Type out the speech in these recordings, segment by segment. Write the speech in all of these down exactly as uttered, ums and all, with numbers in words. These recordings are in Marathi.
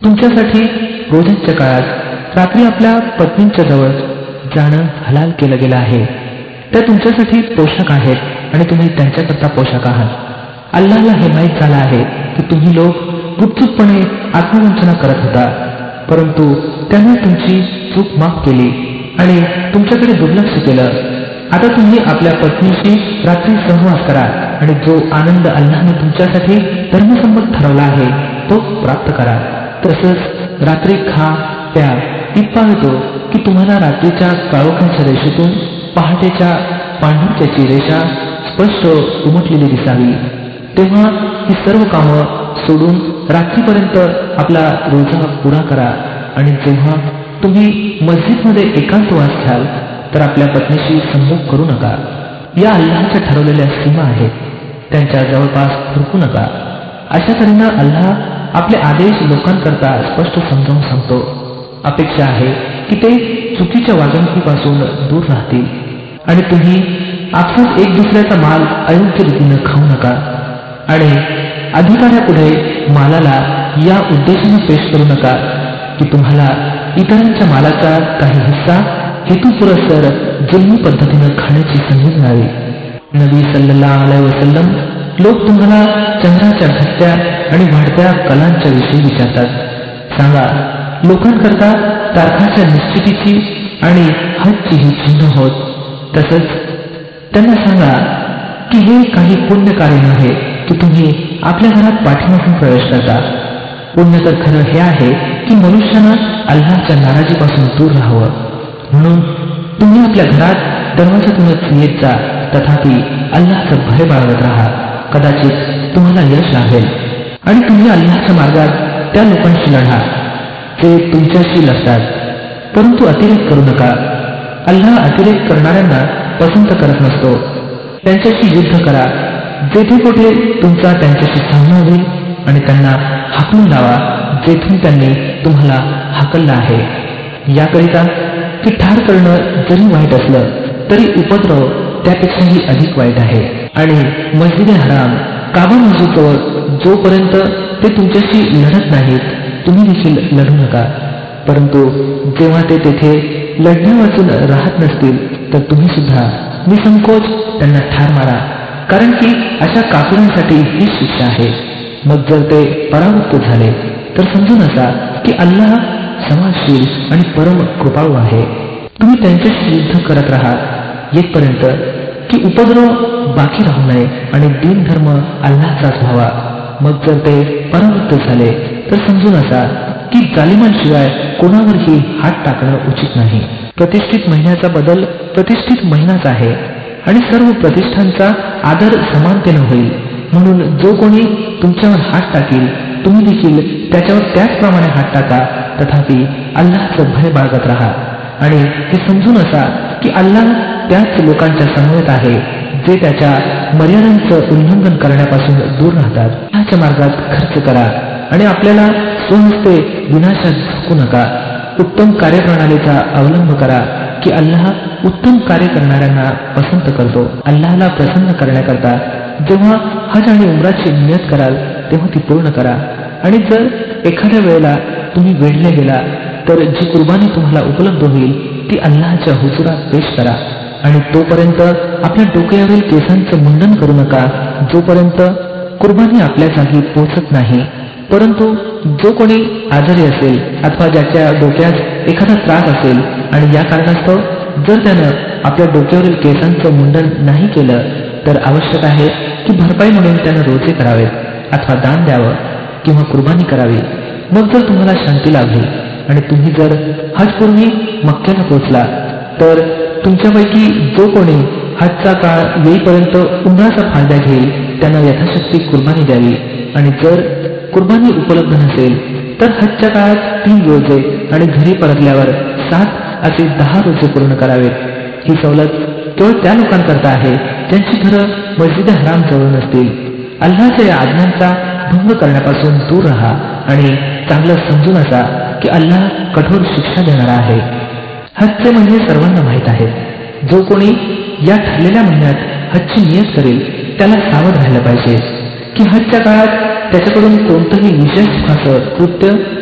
तुमच्यासाठी रोजाच्या काळात रात्री आपल्या पत्नींच्या जवळ जाणं हलाल केलं गेलं आहे. त्या तुमच्यासाठी पोशाख आहेत आणि तुम्ही त्यांच्याकरता पोशाख आहात. अल्लाहला हे माहीत झालं आहे की तुम्ही लोक गुपचूपपणे आत्मवंचना करत होता, परंतु त्याने तुमची चूक माफ केली आणि तुमच्याकडे दुर्लक्ष केलं. आता तुम्ही आपल्या पत्नीशी रात्री सहवास करा आणि जो आनंद अल्लाहने तुमच्यासाठी धर्मसंमत ठरवला आहे तो प्राप्त करा. तसंच रात्री खा प्या इतका होतो की तुम्हाला रात्रीच्या काळोखाच्या रेषेतून पहाटेच्या पांढुक्याची रेषा स्पष्ट उमटलेली दिसावी. तेव्हा ही सर्व कामं सोडून रात्रीपर्यंत आपला रोजा पुरा करा आणि जेव्हा तुम्ही मस्जिदमध्ये एकांतवास घ्याल तर आपल्या पत्नीशी संभोग करू नका. या अल्लाहच्या ठरवलेल्या सीमा आहेत, त्यांच्या जवळपास फिरकू नका. अशा तऱ्हेने अल्लाह आपले आदेश लोकांकरता स्पष्ट समजावून सांगतो. अपेक्षा आहे की ते चुकीच्या वागणुकीपासून दूर राहतील आणि तुम्ही आपसात एक दुसऱ्याचा माल अयोग्य रीतीनं खाऊ नका आणि अधिकाऱ्यापुढे मालाला या उद्देशाने पेश करू नका की तुम्हाला इतरांच्या मालाचा काही हिस्सा हेतुपुरस्सर जुलमी पद्धतीनं खाण्याची संधी मिळावी. नबी सल्लल्लाहु अलैहि वसल्लम लोक तुम्हाला चंद्राच्या घटत्या आणि वाढत्या कलांच्या विषयी विचारतात. सांगा, लोकांकरता तारखाच्या निश्चितीची आणि हजची ही चिन्ह होत. तसंच त्यांना सांगा की हे काही पुण्य कार्य नव्हे की तुम्ही आपल्या घरात पाठीमागून प्रवेश करता. पुण्य तर खरं हे आहे की मनुष्यानं अल्लाहच्या नाराजीपासून दूर राहावं. म्हणून तुम्ही आपल्या घरात दरवाजातूनच येत जा, तथापि अल्लाहचं भय बाळगत राहा. कदाचित तुम्हाला यश लाभेल आणि तुम्ही अल्लाहच्या मार्गात त्या लोकांशी लढा जे तुमच्याशी लढतात, परंतु अतिरेक करू नका. अल्लाह अतिरेक करणाऱ्यांना पसंत करत नसतो. त्यांच्याशी युद्ध करा जेथे कुठे तुमचा त्यांच्याशी सामना होईल आणि त्यांना हाकलून लावा जेथून त्यांनी तुम्हाला हाकललं आहे. याकरिता की ठार करणं जरी वाईट असलं तरी उपद्रव त्यापेक्षाही अधिक वाईट आहे. आणि मस्जिदे हराम काबा मस्जिदजवळ जोपर्यंत ते तुमच्याशी लढत नाहीत तुम्ही देखील लढू नका, परंतु जेव्हा ते तेथे लढण्या वाचून राहत नसतील तर तुम्ही सुद्धा निसंकोच त्यांना ठार मारा, कारण की अशा काफिरांसाठी ही शिक्षा आहे. मग जर ते परावृत्त झाले तर समजून असा की अल्लाह क्षमाशील आणि परम कृपाळू आहे. तुम्ही त्यांच्याशी युद्ध करत राहा येथपर्यंत की उपद्रव बाकी राहू नये आणि दीन धर्म अल्लाहचाच व्हावा. मग जर ते परावृत्त झाले तर समजून असा की जालिमांशिवाय कोणावरही हात टाकणं उचित नाही. प्रतिष्ठित महिन्याचा बदल प्रतिष्ठित महिनाच आहे आणि सर्व प्रतिष्ठांचा आदर समानतेनं होईल. म्हणून जो कोणी तुमच्यावर हात टाकील तुम्ही देखील त्याच्यावर त्याचप्रमाणे हात टाका, तथापि अल्लाहचं भय बाळगत राहा आणि हे समजून असा की अल्लाह त्याच लोकांच्या समवेत आहे जे त्याच्या मर्यादांचं उल्लंघन करण्यापासून दूर राहतात. अल्लाहच्या मार्गात खर्च करा आणि आपल्याला स्वहस्ते विनाशात झुकू नका. उत्तम कार्यप्रणालीचा अवलंब करा की अल्लाह उत्तम कार्य करणाऱ्यांना पसंत करतो. अल्लाहला प्रसन्न करण्याकरता जेव्हा हज आणि उमराची नियत कराल तेव्हा ती पूर्ण करा. आणि जर एखाद्या वेळेला तुम्ही वेढले गेला तर जी कुर्बानी तुम्हाला उपलब्ध होईल ती अल्लाहच्या हुजुरात पेश करा आणि तोपर्यंत आपल्या डोक्यावरील केसांचं मुंडन करू नका जोपर्यंत कुर्बानी आपल्या जागी पोहोचत नाही. परंतु जो कोणी आजारी असेल अथवा ज्याच्या डोक्यात एखादा त्रास असेल आणि या कारणास्तव जर त्यानं आपल्या डोक्यावरील केसांचं मुंडन नाही केलं तर आवश्यक आहे की भरपाई म्हणून त्यानं रोजे करावेत अथवा दान द्यावं किंवा कुर्बानी करावी. मग जर तुम्हाला शांती लाभली आणि तुम्ही जर हजपूर्वी मक्क्याला पोहोचला तर तुमच्यापैकी जो कोणी हजचा काळ येईपर्यंत उमराचा फायदा घेईल त्यानं यथाशक्ती कुर्बानी द्यावी. आणि जर कुर्बानी उपलब्ध नसेल तर हजच्या काळात तीन रोजे आणि घरी परतल्यावर सात असे दहा रोजे पूर्ण करावेत. ही सवलत केवळ त्या लोकांकरता आहे ज्यांची घरं मस्जिद हराम जवळ नसतील. अल्लाहच्या या आज्ञांचा भंग करण्यापासून दूर राहा आणि चांगलं समजून असा की अल्लाह कठोर शिक्षा देणारा आहे. हजचे महिने सर्वांना माहीत आहेत. जो कोणी या ठरलेल्या महिन्यात हजची नियत करेल त्याला सावध राहिलं पाहिजे की हजच्या काळात त्याच्याकडून कोणतंही विशेष सुखाचं कृत्य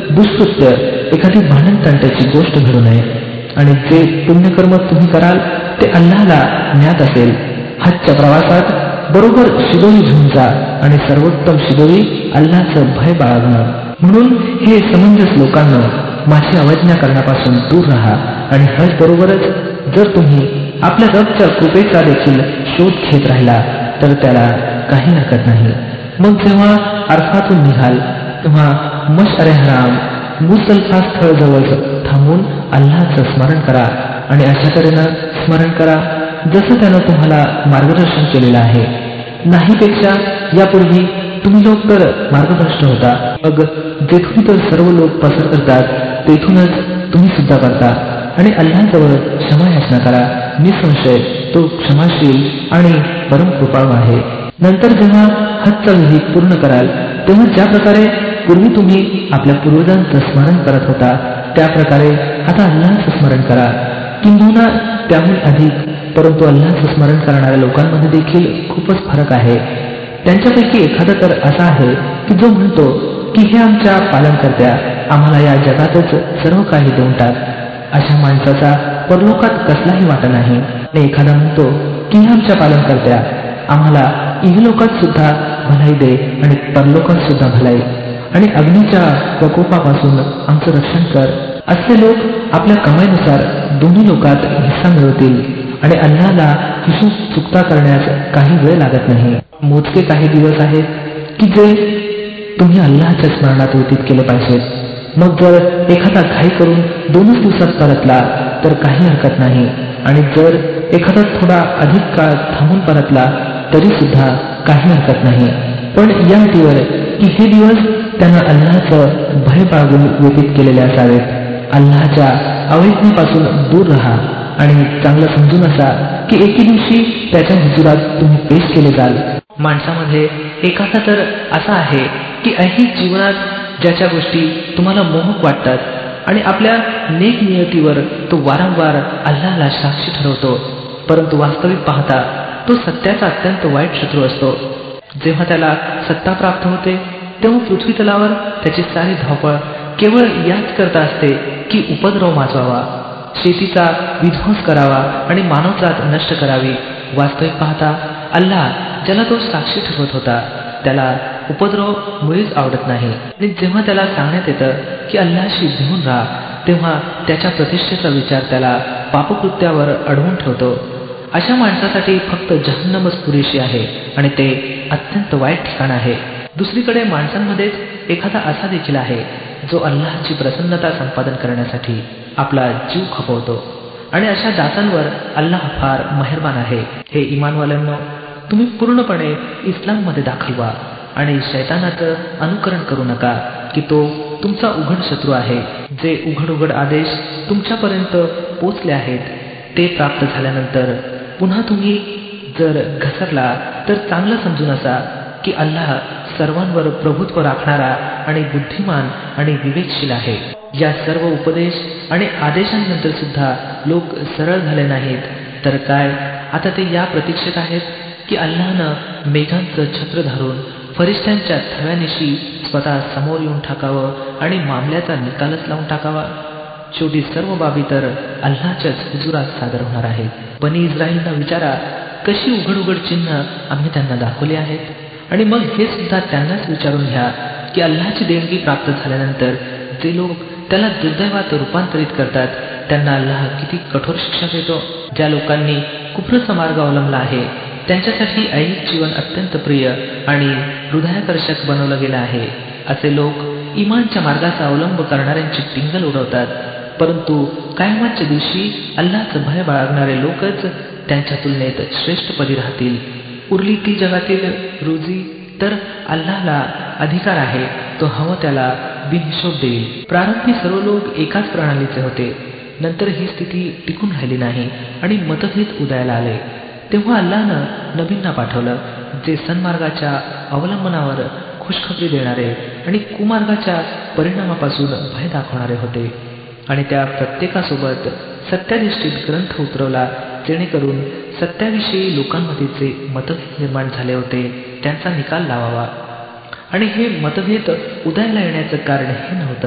दुष्कृत्य, एखादी भांडण तंट्याची गोष्ट घडू नये. आणि जे पुण्यकर्म तुम्ही कराल ते अल्लाहला ज्ञात असेल. हजच्या प्रवासात बरोबर शिदोरी घेऊन जा आणि सर्वोत्तम शिदोरी अल्लाहचं भय बाळगणं. म्हणून हे समंजस लोकांना माझी अवज्ञा करण्यापासून दूर राहा. आणि हज बरोबरच जर तुम्ही आपल्या रबच्या कृपेचा देखील शोध घेत राहिला तर त्याला काही हरकत नाही. मग जेव्हा अरफातून निघाल तेव्हा मशअरे हराम मुझदलिफा स्थळ जवळ थांबून अल्लाहचं स्मरण करा आणि अशा तऱ्हेनं स्मरण करा जसं त्यानं तुम्हाला मार्गदर्शन केलेलं आहे. नाहीपेक्षा यापूर्वी तुम्ही लोक तर मार्गभ्रष्ट होता. मग जेथून तर सर्व लोक पसर करतात तेथूनच तुम्ही सुद्धा करता. आणि अल्लाहजवळ क्षमा याचना करा. निसंशय तो क्षमाशील आणि परम कृपाळू आहे. नंतर जेव्हा हजचा विधी पूर्ण कराल तेव्हा ज्या प्रकारे पूर्वी तुम्ही आपल्या पूर्वजांचं स्मरण करत होता त्या प्रकारे आता अल्लाहचं स्मरण करा, किंबहुना त्याहून अधिक. परंतु अल्लाहचं स्मरण करणाऱ्या लोकांमध्ये देखील खूपच फरक आहे. त्यांच्यापैकी एखादा तर असा आहे की जो म्हणतो की हे आमच्या पालनकर्त्या, आम्हाला या जगातच सर्व काही देऊन टाक. अशा माणसाचा परलोकात कसलाही वाटा नाही. आणि एखादा म्हणतो की हे आमच्या पालनकर्त्या, आम्हाला इहलोकात सुद्धा भलाई दे आणि परलोकात सुद्धा भलाई, आणि अग्नीच्या प्रकोपापासून आमचं रक्षण कर. असे लोक आपल्या कमाईनुसार दोन्ही लोकात हिस्सा मिळवतील आणि अल्लाहला हिशोब चुकता करण्यास काही वेळ लागत नाही. मोजके काही दिवस आहेत की जे तुम्ही अल्लाहच्या स्मरणात व्यतीत केले पाहिजेत. मग जर एखादा घाई करून दोनच दिवसात परतला तर काही हरकत नाही. आणि जर एखादा थोडा अधिक काळ थांबून परतला तरी सुद्धा काही हरकत नाही. पण या अटीवर की हे दिवस त्यानं अल्लाहचं भय बाळगून व्यतीत केलेले असावेत. अल्लाहच्या अवैज्ञेपासून दूर राहा आणि चांगलं समजून असा की एके दिवशी त्याच्या हुजुरात तुम्ही पेश केले जाल. माणसामध्ये एखादा तर असा आहे की ऐहिक जीवनात ज्याच्या गोष्टी तुम्हाला मोहक वाटतात आणि आपल्या नेक नियतीवर तो वारंवार अल्लाहला साक्षी ठरवतो, परंतु वास्तविक पाहता तो सत्याचा अत्यंत वाईट शत्रू असतो. जेव्हा त्याला सत्ता प्राप्त होते तेव्हा पृथ्वी तलावर त्याची सारी धावपळ केवळ याच करता असते की उपद्रव माजवावा, शेतीचा विध्वंस करावा आणि मानवजात नष्ट करावी. वास्तविक पाहता अल्लाह ज्याला तो साक्षी ठरवत होता त्याला उपद्रव मुळीच आवडत नाही. आणि जेव्हा त्याला सांगण्यात येतं की अल्लाहशी भिवून राहा तेव्हा त्याच्या प्रतिष्ठेचा विचार त्याला पापकृत्यावर अडवून ठेवतो. अशा माणसासाठी फक्त जहन्नमच पुरेशी आहे आणि ते अत्यंत वाईट ठिकाण आहे. दुसरीकडे माणसांमध्येच एखादा असा देखील आहे जो अल्लाहची प्रसन्नता संपादन करण्यासाठी आपला जीव खपवतो आणि अशा दासांवर अल्लाह फार मेहरबान आहे. हे इमानवाल्यांनो, तुम्ही पूर्णपणे इस्लाममध्ये दाखल व्हा आणि शैतानाचं अनुकरण करू नका की तो तुमचा उघड शत्रू आहे. जे उघड उघड आदेश तुमच्यापर्यंत पोचले आहेत ते प्राप्त झाल्यानंतर पुन्हा तुम्ही जर घसरला तर चांगलं समजून असा की अल्लाह सर्वांवर प्रभुत्व राखणारा आणि बुद्धिमान आणि विवेकशील आहे. या सर्व उपदेश आणि आदेशांनंतर सुद्धा लोक सरळ झाले नाहीत तर काय आता ते या प्रतीक्षेत आहेत की अल्लाहनं मेघांचं छत्र धरून फरिश्त्यांच्या थव्यानिशी स्वतः समोर येऊन टाकावं आणि मामल्याचा निकालच लावून टाकावा. शेवटी सर्व बाबी तर अल्लाहच्याच हुजुरात सादर होणार आहेत. बनी इस्राईलना विचारा, कशी उघड उघड चिन्ह आम्ही त्यांना दाखवली आहेत. आणि मग हे सुद्धा त्यांनाच विचारून घ्या की अल्लाहची देणगी प्राप्त झाल्यानंतर जे लोक त्याला दुर्दैवात रूपांतरित करतात त्यांना अल्लाह किती कठोर शिक्षा देतो. ज्या लोकांनी कुफ्रचा मार्ग अवलंबला आहे त्यांच्यासाठी ऐहिक जीवन अत्यंत प्रिय आणि हृदयाकर्षक बनवलं गेलं आहे. असे लोक इमानच्या मार्गाचा अवलंब करणाऱ्यांची टिंगल उडवतात, परंतु कायमाच्या दिवशी अल्लाहचं भय बाळगणारे लोकच त्यांच्या तुलनेत श्रेष्ठपदी राहतील. उरली ती जगातील रोजी तर अल्लाहला अधिकार आहे, तो हवं त्याला बिनहिशोब देईल. प्रारंभी सर्व लोक एकाच प्रणालीचे होते, नंतर ही स्थिती टिकून राहिली नाही आणि मतभेद उदयाला आले. तेव्हा अल्लाहनं नबींना पाठवलं जे सन्मार्गाच्या अवलंबनावर खुशखबरी देणारे आणि कुमार्गाच्या परिणामापासून भय दाखवणारे होते. आणि त्या प्रत्येकासोबत सत्याधिष्ठित ग्रंथ उतरवला जेणेकरून सत्याविषयी लोकांमध्ये जे मतभेद निर्माण झाले होते त्यांचा निकाल लावावा. आणि हे मतभेद उदयाला येण्याचं कारण हे नव्हतं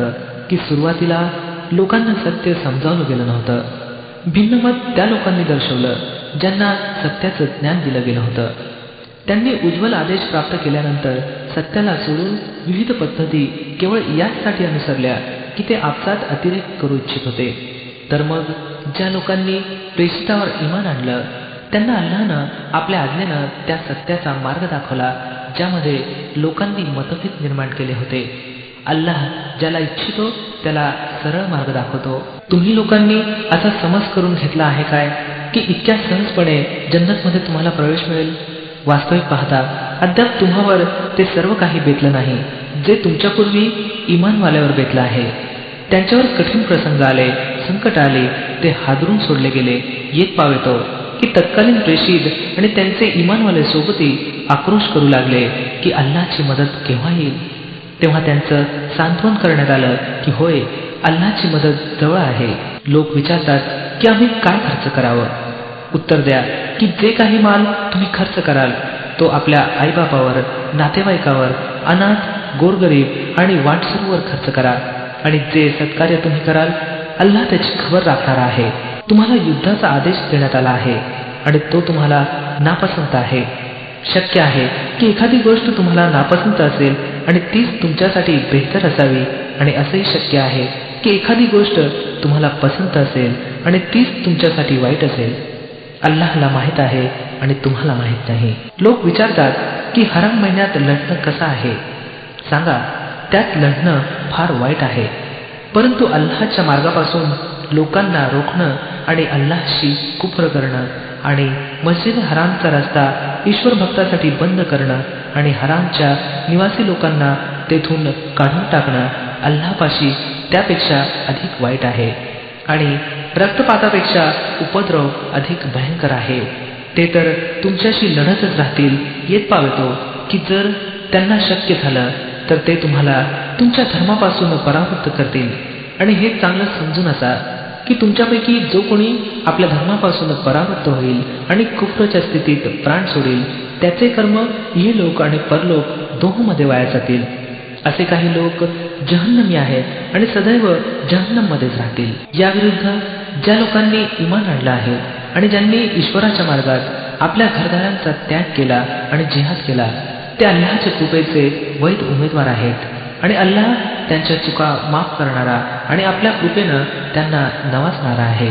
की सुरुवातीला लोकांना सत्य समजावलं गेलं नव्हतं. भिन्न मत त्या लोकांनी दर्शवलं ज्यांना सत्याचं ज्ञान दिलं गेलं होतं. त्यांनी उज्ज्वल आदेश प्राप्त केल्यानंतर सत्याला सोडून विविध पद्धती केवळ याचसाठी अनुसरल्या की ते आपसात अतिरेक करू इच्छित होते. तर मग ज्या लोकांनी प्रेषितावर इमान आणलं त्यांना अल्लाहनं आपल्या आज्ञेनं त्या सत्याचा मार्ग दाखवला ज्यामध्ये लोकांनी मतभेद निर्माण केले होते. अल्लाह ज्याला इच्छितो त्याला सरळ मार्ग दाखवतो. तुम्ही लोकांनी असा समज करून घेतला आहे काय की इतक्या सहजपणे जन्नतमध्ये तुम्हाला प्रवेश मिळेल? वास्तविक पाहता अद्याप तुम्हावर ते सर्व काही बेतलं नाही जे तुमच्यापूर्वी इमानवाल्यावर बेतलं आहे. त्यांच्यावर कठीण प्रसंग आले, संकट आले, ते हादरून सोडले गेले. येत पावेतो की तत्कालीन प्रेषित आणि त्यांचे इमानवाले सोबती आक्रोश करू लागले की अल्लाहची मदत केव्हा येईल. तेव्हा त्यांचं सांत्वन करण्यात आलं की होय, अल्लाहची मदत जवळ आहे. लोक विचारतात की आम्ही काय खर्च करावं? उत्तर द्या की जे काही माल तुम्ही खर्च कराल तो आपल्या आईबापावर, नातेवाईकावर, अनाथ, गोरगरीब आणि वाटसरूवर खर्च करा. आणि जे सत्कार्य तुम्ही कराल अल्लाह त्याची खबर राखणारा आहे. तुम्हाला युद्धाचा आदेश देण्यात आला आहे आणि तो तुम्हाला नापसंत आहे. शक्य आहे की एखादी गोष्ट तुम्हाला नापसंत असेल आणि तीच तुमच्यासाठी बेहतर असावी, आणि असंही शक्य आहे की एखादी गोष्ट तुम्हाला पसंत असेल आणि तीच तुमच्यासाठी वाईट असेल. अल्लाहला माहित आहे आणि तुम्हाला माहित नाही. लोक विचारतात की हराम महिन्यात लढणं कसं आहे? सांगा, त्यात लढणं फार वाईट आहे. परंतु अल्लाहच्या मार्गापासून लोकांना रोखणं आणि अल्लाहशी कुफ्र करणं आणि मस्जिद हरामचा रस्ता ईश्वर भक्तासाठी बंद करणं आणि हरामच्या निवासी लोकांना तेथून काढून टाकणं अल्लाहपाशी त्यापेक्षा अधिक वाईट आहे. आणि रक्तपातापेक्षा उपद्रव अधिक भयंकर आहे. ते तर तुमच्याशी लढतच राहतील. येत पावेतो की जर त्यांना शक्य झालं तर ते तुम्हाला तुमच्या धर्मापासून परावृत्त करतील. आणि हे चांगलं समजून असा की तुमच्यापैकी जो कोणी आपल्या धर्मापासून परावृत्त होईल आणि कुफ्रच्या स्थितीत प्राण सोडेल त्याचे कर्म हे लोक आणि परलोक दोहोंमध्ये वाया जातील. असे काही लोक जहन्नमी आहेत आणि सदैव जहन्नममध्येच राहतील. याविरुद्ध ज्या लोकांनी इमान आणलं आहे आणि ज्यांनी ईश्वराच्या मार्गात आपल्या घरदारांचा त्याग केला आणि जिहाद केला ते अल्लाहच्या कृपेचे वैध उमेदवार आहेत. आणि अल्लाह त्यांच्या चुका माफ करणारा आणि आपल्या कृपेनं त्यांना नवाजणारा आहे.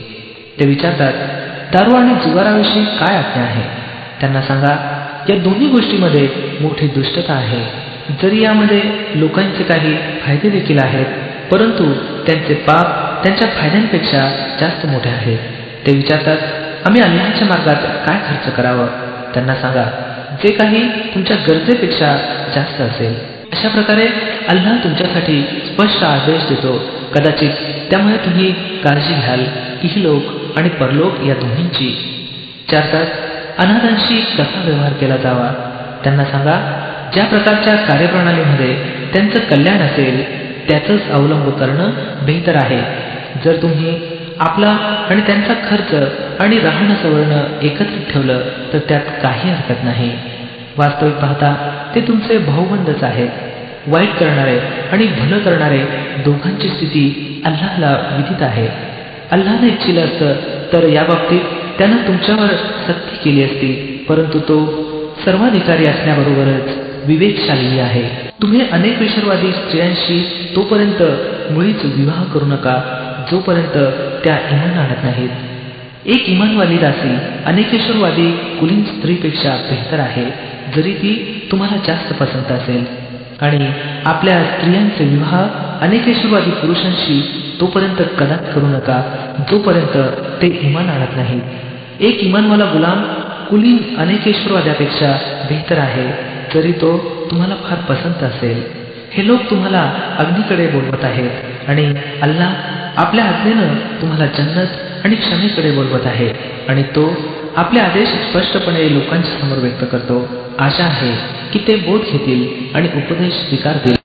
ते विचारतात, दारू आणि जुगाराविषयी काय आज्ञा आहे? त्यांना सांगा, या दोन्ही गोष्टींमध्ये मोठी दुष्टता आहे. जरी यामध्ये लोकांचे काही फायदे देखील आहेत, परंतु त्यांचे पाप त्यांच्या फायद्यांपेक्षा जास्त मोठे आहेत. ते विचारतात, आम्ही अल्लाहच्या मार्गात काय खर्च करावं? त्यांना सांगा, जे काही तुमच्या गरजेपेक्षा जास्त असेल. अशा प्रकारे अल्लाह तुमच्यासाठी स्पष्ट आदेश देतो. कदाचित त्यामुळे तुम्ही काळजी घ्याल इहलोक आणि परलोक या दोन्हींची. विचारतात, अनाथांशी कसा व्यवहार केला जावा? त्यांना सांगा, ज्या प्रकारच्या कार्यप्रणालीमध्ये त्यांचं कल्याण असेल त्याचंच अवलंब करणं बेहतर आहे. जर तुम्ही आपला आणि त्यांचा खर्च आणि राहणं सवरणं एकत्रित ठेवलं तर त्यात काही हरकत नाही. वास्तविक पाहता ते तुमचे भाऊबंदच आहेत. वाईट करणारे आणि भलं करणारे दोघांची स्थिती अल्लाहला विदित आहे. अल्लाहने इच्छिलं असतं तर याबाबतीत त्यानं तुमच्यावर सक्ती केली असती, परंतु तो सर्वाधिकारी असण्याबरोबरच विवेकशाली आहे. तुम्ही अनेक विसरवादी स्त्रियांशी तोपर्यंत मुळीच विवाह करू नका जोपर्यंत त्या इमान आणत नाहीत. एक इमानवाली दासी अनेकेश्वरवादी कुलीन स्त्रीपेक्षा बेहतर आहे, जरी ती तुम्हाला जास्त पसंत असेल. आणि आपल्या स्त्रियांचे विवाह अनेकेश्वरवादी पुरुषांशी तोपर्यंत कदाच करू नका जोपर्यंत ते इमान आणत नाहीत. एक इमानवाला गुलाम कुलीन अनेकेश्वरवाद्यापेक्षा बेहतर आहे, जरी तो तुम्हाला फार पसंत असेल. हे लोक तुम्हाला अग्नीकडे बोलवत आहेत आणि अल्लाह आपल्या आज्ञेनं तुम्हाला जन्नत आणि क्षमेकडे बोलवत आहे. आणि तो आपले आदेश स्पष्टपणे लोकांच्या समोर व्यक्त करतो. आशा आहे की ते बोध घेतील आणि उपदेश स्वीकारतील.